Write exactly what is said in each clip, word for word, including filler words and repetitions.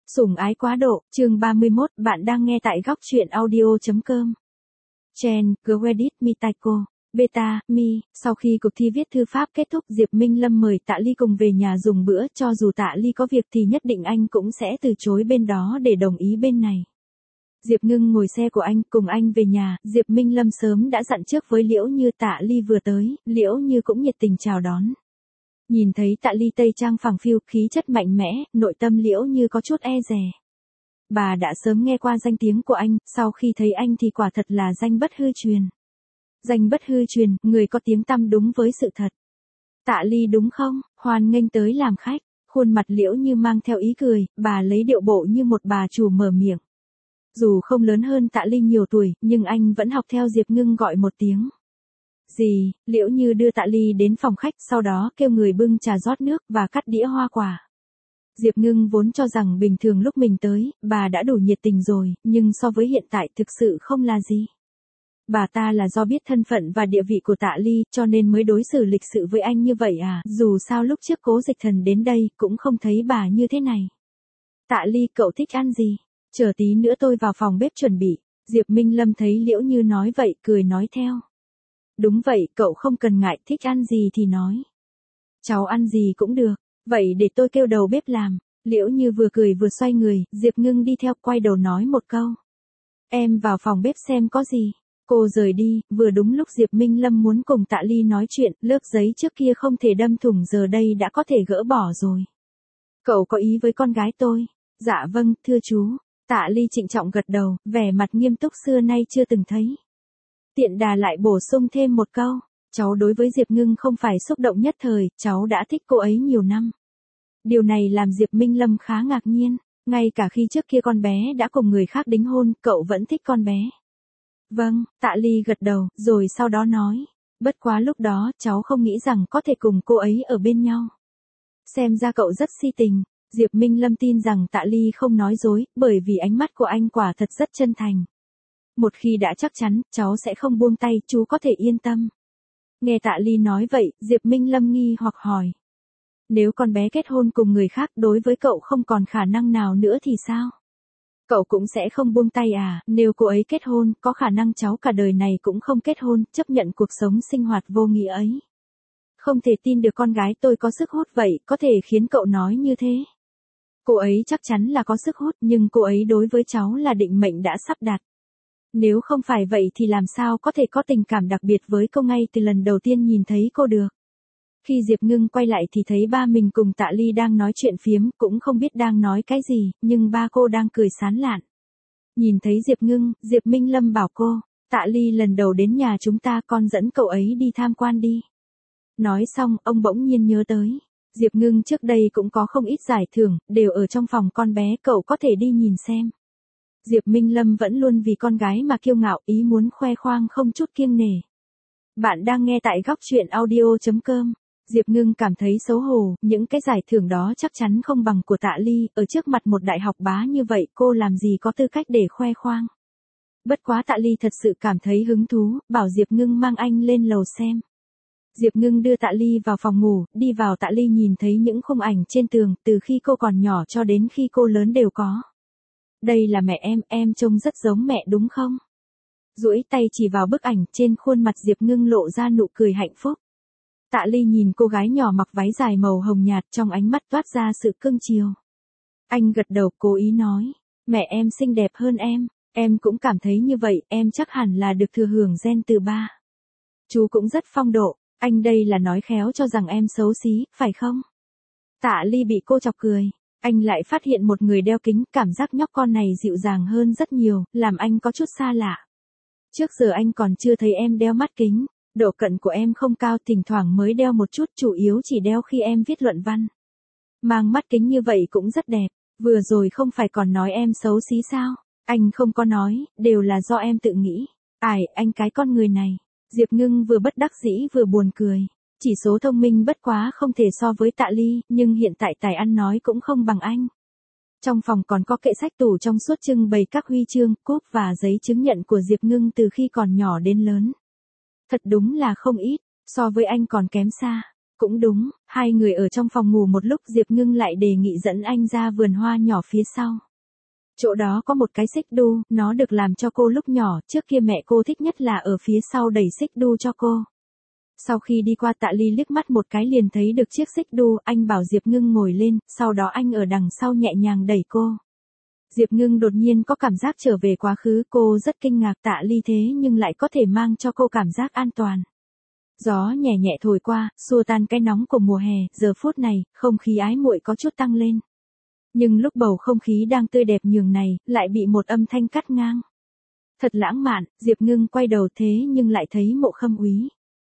Sủng ái quá độ, chương ba mươi mốt, bạn đang nghe tại góc truyện audio chấm com. Chen, Credit Mitaiko, Beta, Mi, sau khi cuộc thi viết thư pháp kết thúc, Diệp Minh Lâm mời Tạ Ly cùng về nhà dùng bữa, cho dù Tạ Ly có việc thì nhất định anh cũng sẽ từ chối bên đó để đồng ý bên này. Diệp Ngưng ngồi xe của anh, cùng anh về nhà, Diệp Minh Lâm sớm đã dặn trước với Liễu Như Tạ Ly vừa tới, Liễu Như cũng nhiệt tình chào đón. Nhìn thấy Tạ Ly tây trang phẳng phiu, khí chất mạnh mẽ, nội tâm Liễu Như có chút e dè. Bà đã sớm nghe qua danh tiếng của anh, sau khi thấy anh thì quả thật là danh bất hư truyền. Danh bất hư truyền, người có tiếng tăm đúng với sự thật. Tạ Ly đúng không, hoan nghênh tới làm khách, khuôn mặt Liễu Như mang theo ý cười, bà lấy điệu bộ như một bà chủ mở miệng. Dù không lớn hơn Tạ Ly nhiều tuổi, nhưng anh vẫn học theo Diệp Ngưng gọi một tiếng. Gì, Liễu Như đưa Tạ Ly đến phòng khách, sau đó kêu người bưng trà rót nước và cắt đĩa hoa quả. Diệp Ngưng vốn cho rằng bình thường lúc mình tới, bà đã đủ nhiệt tình rồi, nhưng so với hiện tại thực sự không là gì. Bà ta là do biết thân phận và địa vị của Tạ Ly, cho nên mới đối xử lịch sự với anh như vậy à, dù sao lúc trước Cố Dịch Thần đến đây, cũng không thấy bà như thế này. Tạ Ly, cậu thích ăn gì? Chờ tí nữa tôi vào phòng bếp chuẩn bị. Diệp Minh Lâm thấy Liễu Như nói vậy, cười nói theo. Đúng vậy, cậu không cần ngại, thích ăn gì thì nói. Cháu ăn gì cũng được, vậy để tôi kêu đầu bếp làm. Liễu Như vừa cười vừa xoay người, Diệp Ngưng đi theo, quay đầu nói một câu. Em vào phòng bếp xem có gì. Cô rời đi, vừa đúng lúc Diệp Minh Lâm muốn cùng Tạ Ly nói chuyện, lớp giấy trước kia không thể đâm thủng giờ đây đã có thể gỡ bỏ rồi. Cậu có ý với con gái tôi? Dạ vâng, thưa chú. Tạ Ly trịnh trọng gật đầu, vẻ mặt nghiêm túc xưa nay chưa từng thấy. Tiện đà lại bổ sung thêm một câu, cháu đối với Diệp Ngưng không phải xúc động nhất thời, cháu đã thích cô ấy nhiều năm. Điều này làm Diệp Minh Lâm khá ngạc nhiên, ngay cả khi trước kia con bé đã cùng người khác đính hôn, cậu vẫn thích con bé. Vâng, Tạ Ly gật đầu, rồi sau đó nói, bất quá lúc đó cháu không nghĩ rằng có thể cùng cô ấy ở bên nhau. Xem ra cậu rất si tình. Diệp Minh Lâm tin rằng Tạ Ly không nói dối, bởi vì ánh mắt của anh quả thật rất chân thành. Một khi đã chắc chắn, cháu sẽ không buông tay, chú có thể yên tâm. Nghe Tạ Ly nói vậy, Diệp Minh Lâm nghi hoặc hỏi. Nếu con bé kết hôn cùng người khác, đối với cậu không còn khả năng nào nữa thì sao? Cậu cũng sẽ không buông tay à, nếu cô ấy kết hôn, có khả năng cháu cả đời này cũng không kết hôn, chấp nhận cuộc sống sinh hoạt vô nghĩa ấy. Không thể tin được con gái tôi có sức hút vậy, có thể khiến cậu nói như thế. Cô ấy chắc chắn là có sức hút, nhưng cô ấy đối với cháu là định mệnh đã sắp đặt. Nếu không phải vậy thì làm sao có thể có tình cảm đặc biệt với cô ngay từ lần đầu tiên nhìn thấy cô được. Khi Diệp Ngưng quay lại thì thấy ba mình cùng Tạ Ly đang nói chuyện phiếm, cũng không biết đang nói cái gì, nhưng ba cô đang cười sán lạn. Nhìn thấy Diệp Ngưng, Diệp Minh Lâm bảo cô, Tạ Ly lần đầu đến nhà chúng ta, con dẫn cậu ấy đi tham quan đi. Nói xong, ông bỗng nhiên nhớ tới. Diệp Ngưng trước đây cũng có không ít giải thưởng, đều ở trong phòng con bé, cậu có thể đi nhìn xem. Diệp Minh Lâm vẫn luôn vì con gái mà kiêu ngạo, ý muốn khoe khoang không chút kiêng nể. Bạn đang nghe tại góc truyện audio chấm com. Diệp Ngưng cảm thấy xấu hổ, những cái giải thưởng đó chắc chắn không bằng của Tạ Ly, ở trước mặt một đại học bá như vậy cô làm gì có tư cách để khoe khoang. Bất quá Tạ Ly thật sự cảm thấy hứng thú, bảo Diệp Ngưng mang anh lên lầu xem. Diệp Ngưng đưa Tạ Ly vào phòng ngủ, đi vào Tạ Ly nhìn thấy những khung ảnh trên tường, từ khi cô còn nhỏ cho đến khi cô lớn đều có. Đây là mẹ em, em trông rất giống mẹ đúng không? Duỗi tay chỉ vào bức ảnh, trên khuôn mặt Diệp Ngưng lộ ra nụ cười hạnh phúc. Tạ Ly nhìn cô gái nhỏ mặc váy dài màu hồng nhạt, trong ánh mắt toát ra sự cưng chiều. Anh gật đầu, cố ý nói, mẹ em xinh đẹp hơn em, em cũng cảm thấy như vậy, em chắc hẳn là được thừa hưởng gen từ ba. Chú cũng rất phong độ. Anh đây là nói khéo cho rằng em xấu xí, phải không? Tạ Ly bị cô chọc cười. Anh lại phát hiện một người đeo kính, cảm giác nhóc con này dịu dàng hơn rất nhiều, làm anh có chút xa lạ. Trước giờ anh còn chưa thấy em đeo mắt kính, độ cận của em không cao, thỉnh thoảng mới đeo một chút, chủ yếu chỉ đeo khi em viết luận văn. Mang mắt kính như vậy cũng rất đẹp, vừa rồi không phải còn nói em xấu xí sao? Anh không có nói, đều là do em tự nghĩ. Ai, anh cái con người này. Diệp Ngưng vừa bất đắc dĩ vừa buồn cười. Chỉ số thông minh bất quá không thể so với Tạ Ly, nhưng hiện tại tài ăn nói cũng không bằng anh. Trong phòng còn có kệ sách tủ trong suốt trưng bày các huy chương, cúp và giấy chứng nhận của Diệp Ngưng từ khi còn nhỏ đến lớn. Thật đúng là không ít, so với anh còn kém xa. Cũng đúng, hai người ở trong phòng ngủ một lúc Diệp Ngưng lại đề nghị dẫn anh ra vườn hoa nhỏ phía sau. Chỗ đó có một cái xích đu, nó được làm cho cô lúc nhỏ, trước kia mẹ cô thích nhất là ở phía sau đẩy xích đu cho cô. Sau khi đi qua Tạ Ly liếc mắt một cái liền thấy được chiếc xích đu, anh bảo Diệp Ngưng ngồi lên, sau đó anh ở đằng sau nhẹ nhàng đẩy cô. Diệp Ngưng đột nhiên có cảm giác trở về quá khứ, cô rất kinh ngạc Tạ Ly thế nhưng lại có thể mang cho cô cảm giác an toàn. Gió nhẹ nhẹ thổi qua, xua tan cái nóng của mùa hè, giờ phút này, không khí ái muội có chút tăng lên. Nhưng lúc bầu không khí đang tươi đẹp nhường này, lại bị một âm thanh cắt ngang. Thật lãng mạn, Diệp Ngưng quay đầu thế nhưng lại thấy Mộ Khâm Úy.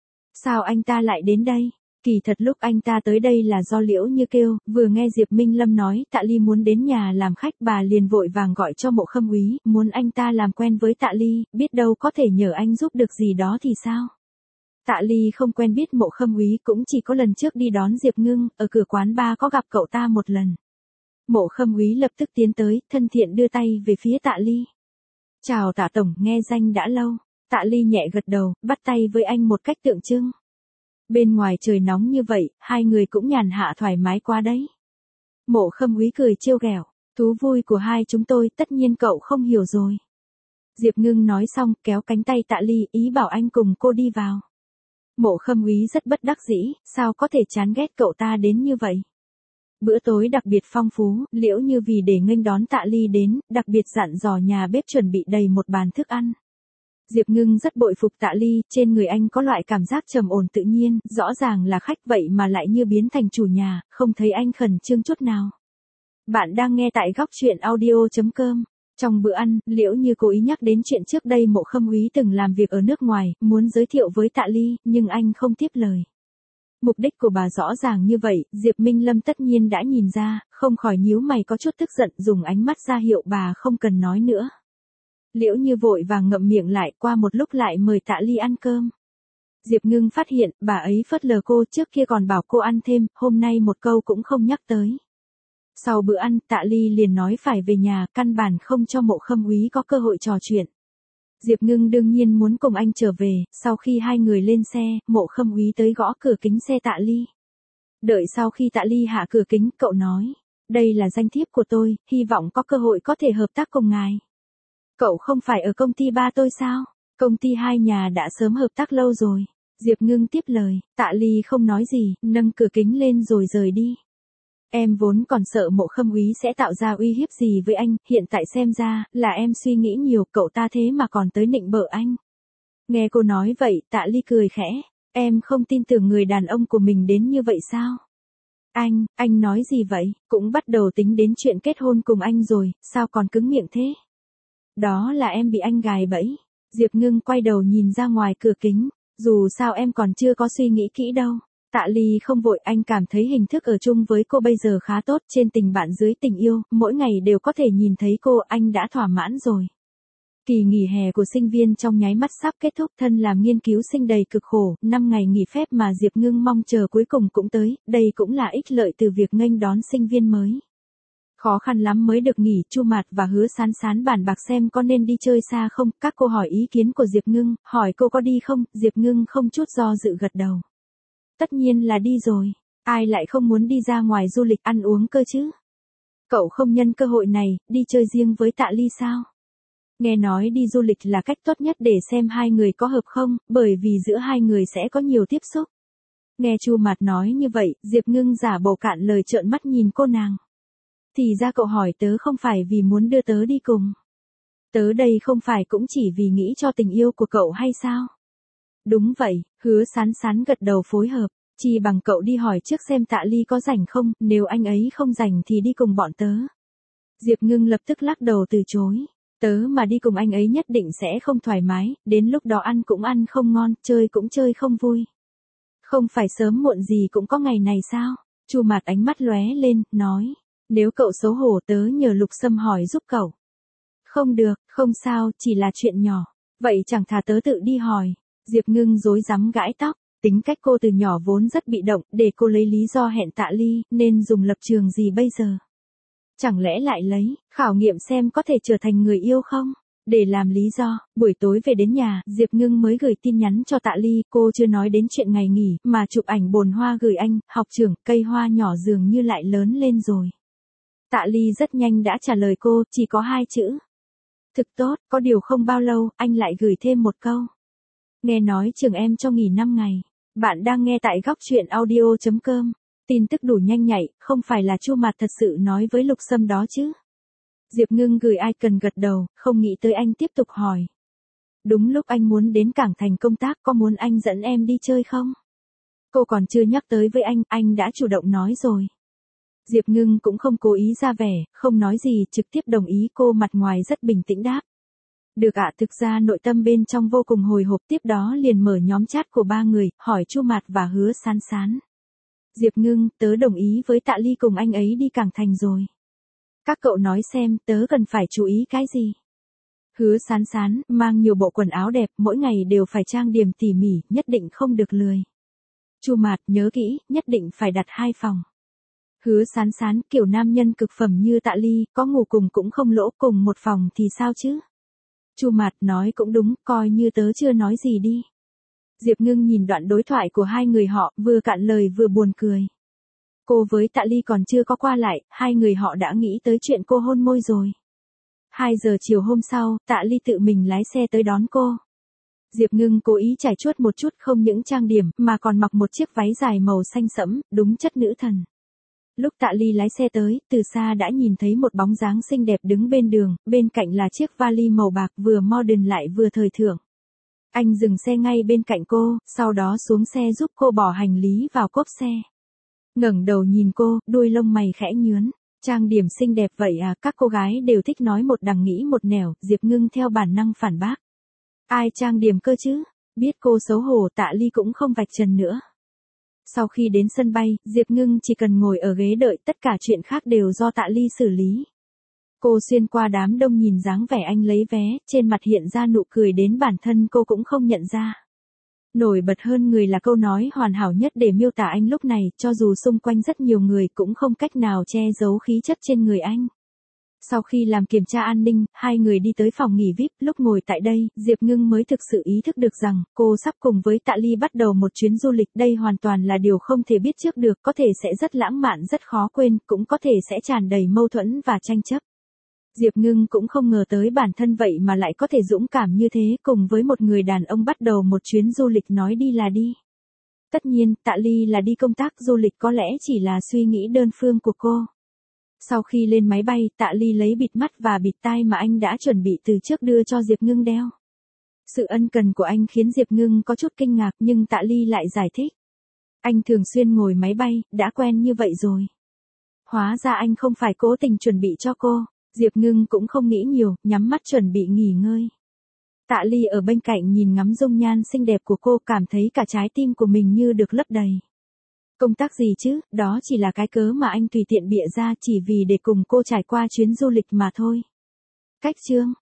Sao anh ta lại đến đây? Kỳ thật lúc anh ta tới đây là do Liễu Như kêu, vừa nghe Diệp Minh Lâm nói Tạ Ly muốn đến nhà làm khách, bà liền vội vàng gọi cho Mộ Khâm Úy, muốn anh ta làm quen với Tạ Ly, biết đâu có thể nhờ anh giúp được gì đó thì sao? Tạ Ly không quen biết Mộ Khâm Úy, cũng chỉ có lần trước đi đón Diệp Ngưng, ở cửa quán bar có gặp cậu ta một lần. Mộ Khâm Úy lập tức tiến tới, thân thiện đưa tay về phía Tạ Ly. Chào Tạ Tổng, nghe danh đã lâu. Tạ Ly nhẹ gật đầu, bắt tay với anh một cách tượng trưng. Bên ngoài trời nóng như vậy, hai người cũng nhàn hạ thoải mái quá đấy. Mộ Khâm Úy cười trêu ghẹo, thú vui của hai chúng tôi tất nhiên cậu không hiểu rồi. Diệp Ngưng nói xong, kéo cánh tay Tạ Ly, ý bảo anh cùng cô đi vào. Mộ Khâm Úy rất bất đắc dĩ, sao có thể chán ghét cậu ta đến như vậy. Bữa tối đặc biệt phong phú, Liễu Như vì để nghênh đón Tạ Ly đến, đặc biệt dặn dò nhà bếp chuẩn bị đầy một bàn thức ăn. Diệp Ngưng rất bội phục Tạ Ly, trên người anh có loại cảm giác trầm ổn tự nhiên, rõ ràng là khách vậy mà lại như biến thành chủ nhà, không thấy anh khẩn trương chút nào. Bạn đang nghe tại góc truyện audio chấm com. Trong bữa ăn, Liễu Như cố ý nhắc đến chuyện trước đây Mộ Khâm Úy từng làm việc ở nước ngoài, muốn giới thiệu với Tạ Ly, nhưng anh không tiếp lời. Mục đích của bà rõ ràng như vậy, Diệp Minh Lâm tất nhiên đã nhìn ra, không khỏi nhíu mày có chút tức giận, dùng ánh mắt ra hiệu bà không cần nói nữa. Liễu Như vội vàng ngậm miệng lại, qua một lúc lại mời Tạ Ly ăn cơm. Diệp Ngưng phát hiện, bà ấy phớt lờ cô, trước kia còn bảo cô ăn thêm, hôm nay một câu cũng không nhắc tới. Sau bữa ăn, Tạ Ly liền nói phải về nhà, căn bản không cho Mộ Khâm Úy có cơ hội trò chuyện. Diệp Ngưng đương nhiên muốn cùng anh trở về, sau khi hai người lên xe, Mộ Khâm Úy tới gõ cửa kính xe Tạ Ly. Đợi sau khi Tạ Ly hạ cửa kính, cậu nói, đây là danh thiếp của tôi, hy vọng có cơ hội có thể hợp tác cùng ngài. Cậu không phải ở công ty ba tôi sao? Công ty hai nhà đã sớm hợp tác lâu rồi. Diệp Ngưng tiếp lời, Tạ Ly không nói gì, nâng cửa kính lên rồi rời đi. Em vốn còn sợ Mộ Khâm Úy sẽ tạo ra uy hiếp gì với anh, hiện tại xem ra, là em suy nghĩ nhiều, cậu ta thế mà còn tới nịnh bợ anh. Nghe cô nói vậy, Tạ Ly cười khẽ, em không tin tưởng người đàn ông của mình đến như vậy sao? Anh, anh nói gì vậy, cũng bắt đầu tính đến chuyện kết hôn cùng anh rồi, sao còn cứng miệng thế? Đó là em bị anh gài bẫy. Diệp Ngưng quay đầu nhìn ra ngoài cửa kính, dù sao em còn chưa có suy nghĩ kỹ đâu. Tạ Ly không vội, anh cảm thấy hình thức ở chung với cô bây giờ khá tốt, trên tình bạn dưới tình yêu, mỗi ngày đều có thể nhìn thấy cô, anh đã thỏa mãn rồi. Kỳ nghỉ hè của sinh viên trong nháy mắt sắp kết thúc, thân làm nghiên cứu sinh đầy cực khổ, năm ngày nghỉ phép mà Diệp Ngưng mong chờ cuối cùng cũng tới, đây cũng là ích lợi từ việc nghênh đón sinh viên mới. Khó khăn lắm mới được nghỉ, Chu Mạt và Hứa Sán Sán bàn bạc xem có nên đi chơi xa không, các cô hỏi ý kiến của Diệp Ngưng, hỏi cô có đi không, Diệp Ngưng không chút do dự gật đầu. Tất nhiên là đi rồi, ai lại không muốn đi ra ngoài du lịch ăn uống cơ chứ? Cậu không nhân cơ hội này, đi chơi riêng với Tạ Ly sao? Nghe nói đi du lịch là cách tốt nhất để xem hai người có hợp không, bởi vì giữa hai người sẽ có nhiều tiếp xúc. Nghe Chu Mạt nói như vậy, Diệp Ngưng giả bộ cạn lời trợn mắt nhìn cô nàng. Thì ra cậu hỏi tớ không phải vì muốn đưa tớ đi cùng. Tớ đây không phải cũng chỉ vì nghĩ cho tình yêu của cậu hay sao? Đúng vậy, Hứa Sán Sán gật đầu phối hợp, chỉ bằng cậu đi hỏi trước xem Tạ Ly có rảnh không, nếu anh ấy không rảnh thì đi cùng bọn tớ. Diệp Ngưng lập tức lắc đầu từ chối, tớ mà đi cùng anh ấy nhất định sẽ không thoải mái, đến lúc đó ăn cũng ăn không ngon, chơi cũng chơi không vui. Không phải sớm muộn gì cũng có ngày này sao? Chu Mạt ánh mắt lóe lên, nói, nếu cậu xấu hổ tớ nhờ Lục Sâm hỏi giúp cậu. Không được, không sao, chỉ là chuyện nhỏ, vậy chẳng thà tớ tự đi hỏi. Diệp Ngưng rối rắm gãi tóc, tính cách cô từ nhỏ vốn rất bị động, để cô lấy lý do hẹn Tạ Ly, nên dùng lập trường gì bây giờ? Chẳng lẽ lại lấy, khảo nghiệm xem có thể trở thành người yêu không? Để làm lý do, buổi tối về đến nhà, Diệp Ngưng mới gửi tin nhắn cho Tạ Ly, cô chưa nói đến chuyện ngày nghỉ, mà chụp ảnh bồn hoa gửi anh, học trưởng, cây hoa nhỏ dường như lại lớn lên rồi. Tạ Ly rất nhanh đã trả lời cô, chỉ có hai chữ. Thực tốt, có điều không bao lâu, anh lại gửi thêm một câu. Nghe nói trường em cho nghỉ năm ngày. Bạn đang nghe tại góc truyện audio chấm com. Tin tức đủ nhanh nhạy, không phải là Chu Mạt thật sự nói với Lục Sâm đó chứ. Diệp Ngưng gửi icon gật đầu, không nghĩ tới anh tiếp tục hỏi. Đúng lúc anh muốn đến Cảng Thành công tác, có muốn anh dẫn em đi chơi không? Cô còn chưa nhắc tới với anh, anh đã chủ động nói rồi. Diệp Ngưng cũng không cố ý ra vẻ, không nói gì, trực tiếp đồng ý. Cô mặt ngoài rất bình tĩnh đáp. Được ạ, thực ra nội tâm bên trong vô cùng hồi hộp, tiếp đó liền mở nhóm chat của ba người, hỏi Chu Mạt và Hứa Sán Sán. Diệp Ngưng, tớ đồng ý với Tạ Ly cùng anh ấy đi Cảng Thành rồi. Các cậu nói xem, tớ cần phải chú ý cái gì? Hứa Sán Sán, mang nhiều bộ quần áo đẹp, mỗi ngày đều phải trang điểm tỉ mỉ, nhất định không được lười. Chu Mạt, nhớ kỹ, nhất định phải đặt hai phòng. Hứa Sán Sán, kiểu nam nhân cực phẩm như Tạ Ly, có ngủ cùng cũng không lỗ, cùng một phòng thì sao chứ? Chu Mạt, nói cũng đúng, coi như tớ chưa nói gì đi. Diệp Ngưng nhìn đoạn đối thoại của hai người họ, vừa cạn lời vừa buồn cười. Cô với Tạ Ly còn chưa có qua lại, hai người họ đã nghĩ tới chuyện cô hôn môi rồi. Hai giờ chiều hôm sau, Tạ Ly tự mình lái xe tới đón cô. Diệp Ngưng cố ý trải chuốt một chút, không những trang điểm, mà còn mặc một chiếc váy dài màu xanh sẫm, đúng chất nữ thần. Lúc Tạ Ly lái xe tới, từ xa đã nhìn thấy một bóng dáng xinh đẹp đứng bên đường, bên cạnh là chiếc vali màu bạc vừa modern lại vừa thời thượng. Anh dừng xe ngay bên cạnh cô, sau đó xuống xe giúp cô bỏ hành lý vào cốp xe. Ngẩng đầu nhìn cô, đuôi lông mày khẽ nhướn. Trang điểm xinh đẹp vậy à, các cô gái đều thích nói một đằng nghĩ một nẻo, Diệp Ngưng theo bản năng phản bác. Ai trang điểm cơ chứ? Biết cô xấu hổ, Tạ Ly cũng không vạch trần nữa. Sau khi đến sân bay, Diệp Ngưng chỉ cần ngồi ở ghế đợi, tất cả chuyện khác đều do Tạ Ly xử lý. Cô xuyên qua đám đông nhìn dáng vẻ anh lấy vé, trên mặt hiện ra nụ cười đến bản thân cô cũng không nhận ra. Nổi bật hơn người là câu nói hoàn hảo nhất để miêu tả anh lúc này, cho dù xung quanh rất nhiều người cũng không cách nào che giấu khí chất trên người anh. Sau khi làm kiểm tra an ninh, hai người đi tới phòng nghỉ vi ai pi, lúc ngồi tại đây, Diệp Ngưng mới thực sự ý thức được rằng, cô sắp cùng với Tạ Ly bắt đầu một chuyến du lịch, đây hoàn toàn là điều không thể biết trước được, có thể sẽ rất lãng mạn rất khó quên, cũng có thể sẽ tràn đầy mâu thuẫn và tranh chấp. Diệp Ngưng cũng không ngờ tới bản thân vậy mà lại có thể dũng cảm như thế, cùng với một người đàn ông bắt đầu một chuyến du lịch nói đi là đi. Tất nhiên, Tạ Ly là đi công tác, du lịch có lẽ chỉ là suy nghĩ đơn phương của cô. Sau khi lên máy bay, Tạ Ly lấy bịt mắt và bịt tai mà anh đã chuẩn bị từ trước đưa cho Diệp Ngưng đeo. Sự ân cần của anh khiến Diệp Ngưng có chút kinh ngạc, nhưng Tạ Ly lại giải thích. Anh thường xuyên ngồi máy bay, đã quen như vậy rồi. Hóa ra anh không phải cố tình chuẩn bị cho cô. Diệp Ngưng cũng không nghĩ nhiều, nhắm mắt chuẩn bị nghỉ ngơi. Tạ Ly ở bên cạnh nhìn ngắm dung nhan xinh đẹp của cô, cảm thấy cả trái tim của mình như được lấp đầy. Công tác gì chứ, đó chỉ là cái cớ mà anh tùy tiện bịa ra chỉ vì để cùng cô trải qua chuyến du lịch mà thôi. Cách chương